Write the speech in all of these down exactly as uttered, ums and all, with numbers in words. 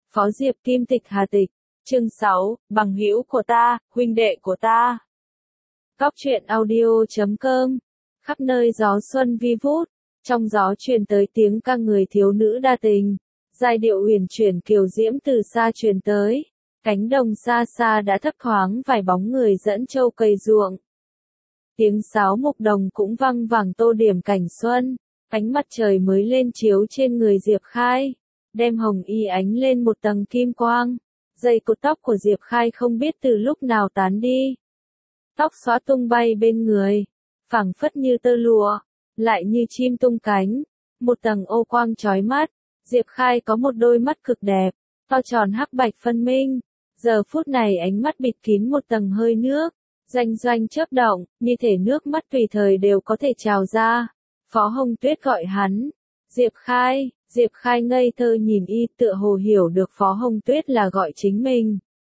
Phó Diệp Kim Tịch Hà Tịch, chương sáu, bằng hữu của ta, huynh đệ của ta. Góc truyện audio chấm com, khắp nơi gió xuân vi vút, trong gió truyền tới tiếng ca người thiếu nữ đa tình, giai điệu huyền chuyển kiều diễm từ xa truyền tới, cánh đồng xa xa đã thấp thoáng vài bóng người dẫn trâu cày ruộng. Tiếng sáo mục đồng cũng vang vẳng tô điểm cảnh xuân, ánh mặt trời mới lên chiếu trên người Diệp Khai, đem hồng y ánh lên một tầng kim quang. Dây cột tóc của Diệp Khai không biết từ lúc nào tán đi. Tóc xõa tung bay bên người, phẳng phất như tơ lụa, lại như chim tung cánh, một tầng ô quang chói mắt. Diệp Khai có một đôi mắt cực đẹp, to tròn hắc bạch phân minh. Giờ phút này ánh mắt bịt kín một tầng hơi nước, doanh doanh chớp động, như thể nước mắt tùy thời đều có thể trào ra. Phó Hồng Tuyết gọi hắn, Diệp Khai. Diệp Khai ngây thơ nhìn y, tựa hồ hiểu được Phó Hồng Tuyết là gọi chính mình.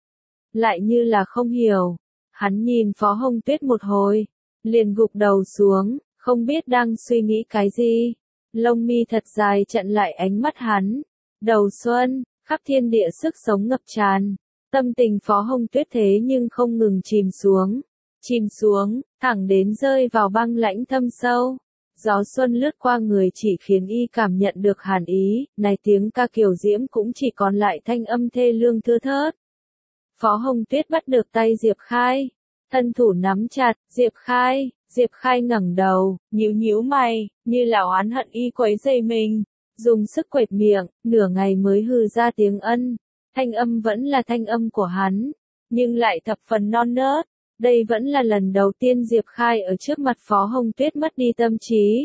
Lại như là không hiểu. Hắn nhìn Phó Hồng Tuyết một hồi, liền gục đầu xuống, không biết đang suy nghĩ cái gì. Lông mi thật dài chặn lại ánh mắt hắn. Đầu xuân, khắp thiên địa sức sống ngập tràn. Tâm tình Phó Hồng Tuyết thế nhưng không ngừng chìm xuống. Chìm xuống, thẳng đến rơi vào băng lãnh thâm sâu. Gió xuân lướt qua người chỉ khiến y cảm nhận được hàn ý, này tiếng ca kiều diễm cũng chỉ còn lại thanh âm thê lương thưa thớt. Phó Hồng Tuyết bắt được tay Diệp Khai, thân thủ nắm chặt, Diệp Khai, Diệp Khai ngẩng đầu, nhíu nhíu mày, như là oán hận y quấy rầy mình, dùng sức quệt miệng, nửa ngày mới hừ ra tiếng ân, thanh âm vẫn là thanh âm của hắn, nhưng lại thập phần non nớt. Đây vẫn là lần đầu tiên Diệp Khai ở trước mặt Phó Hồng Tuyết mất đi tâm trí.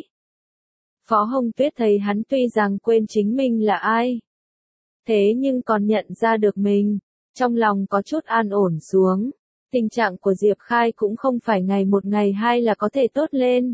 Phó Hồng Tuyết thấy hắn tuy rằng quên chính mình là ai, thế nhưng còn nhận ra được mình, trong lòng có chút an ổn xuống. Tình trạng của Diệp Khai cũng không phải ngày một ngày hai là có thể tốt lên.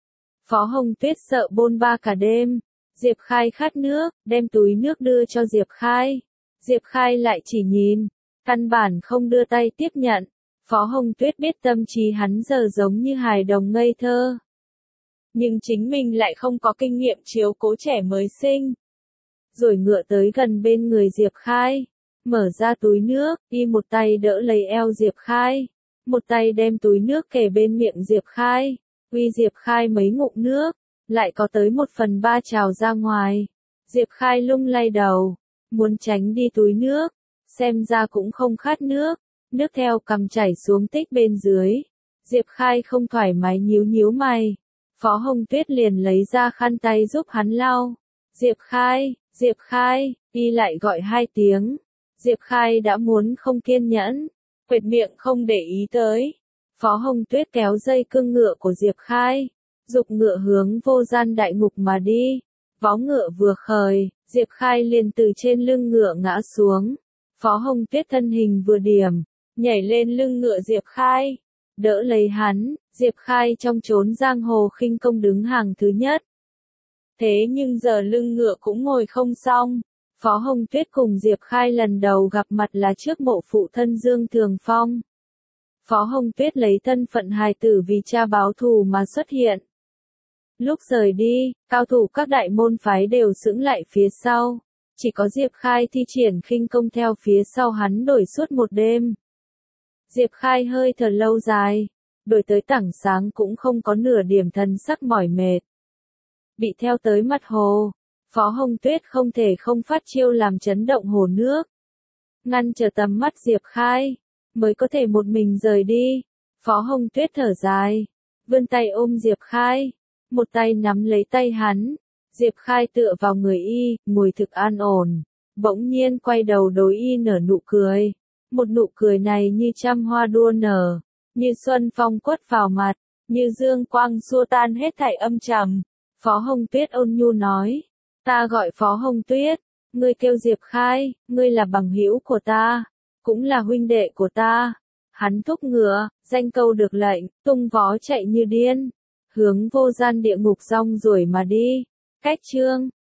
Phó Hồng Tuyết sợ bôn ba cả đêm. Diệp Khai khát nước, đem túi nước đưa cho Diệp Khai. Diệp Khai lại chỉ nhìn, căn bản không đưa tay tiếp nhận. Phó Hồng Tuyết biết tâm trí hắn giờ giống như hài đồng ngây thơ. Nhưng chính mình lại không có kinh nghiệm chiếu cố trẻ mới sinh. Rồi ngựa tới gần bên người Diệp Khai. Mở ra túi nước, y một tay đỡ lấy eo Diệp Khai. Một tay đem túi nước kề bên miệng Diệp Khai. Uy Diệp Khai mấy ngụm nước, lại có tới một phần ba trào ra ngoài. Diệp Khai lung lay đầu, muốn tránh đi túi nước. Xem ra cũng không khát nước. Nước theo cằm chảy xuống tích bên dưới. Diệp Khai không thoải mái nhíu nhíu mày. Phó Hồng Tuyết liền lấy ra khăn tay giúp hắn lau. Diệp Khai, Diệp Khai, y lại gọi hai tiếng. Diệp Khai đã muốn không kiên nhẫn, quệt miệng không để ý tới. Phó Hồng Tuyết kéo dây cương ngựa của Diệp Khai, dục ngựa hướng vô gian đại ngục mà đi. Vó ngựa vừa khởi, Diệp Khai liền từ trên lưng ngựa ngã xuống. Phó Hồng Tuyết thân hình vừa điểm, nhảy lên lưng ngựa Diệp Khai, đỡ lấy hắn. Diệp Khai trong chốn giang hồ khinh công đứng hàng thứ nhất. Thế nhưng giờ lưng ngựa cũng ngồi không xong. Phó Hồng Tuyết cùng Diệp Khai lần đầu gặp mặt là trước mộ phụ thân Dương Thường Phong. Phó Hồng Tuyết lấy thân phận hài tử vì cha báo thù mà xuất hiện. Lúc rời đi, cao thủ các đại môn phái đều sững lại phía sau. Chỉ có Diệp Khai thi triển khinh công theo phía sau hắn đuổi suốt một đêm. Diệp Khai hơi thở lâu dài, đuổi tới tảng sáng cũng không có nửa điểm thần sắc mỏi mệt. Bị theo tới mặt hồ, Phó Hồng Tuyết không thể không phát chiêu làm chấn động hồ nước. Ngăn trở tầm mắt Diệp Khai, mới có thể một mình rời đi. Phó Hồng Tuyết thở dài, vươn tay ôm Diệp Khai, một tay nắm lấy tay hắn. Diệp Khai tựa vào người y, ngồi thực an ổn, bỗng nhiên quay đầu đối y nở nụ cười. Một nụ cười này như trăm hoa đua nở, như xuân phong quất vào mặt, như dương quang xua tan hết thảy âm trầm. Phó Hồng Tuyết ôn nhu nói, ta gọi Phó Hồng Tuyết, ngươi kêu Diệp Khai, ngươi là bằng hữu của ta, cũng là huynh đệ của ta. Hắn thúc ngựa, danh câu được lệnh, tung vó chạy như điên, hướng vô gian địa ngục rong ruổi mà đi. Cách chương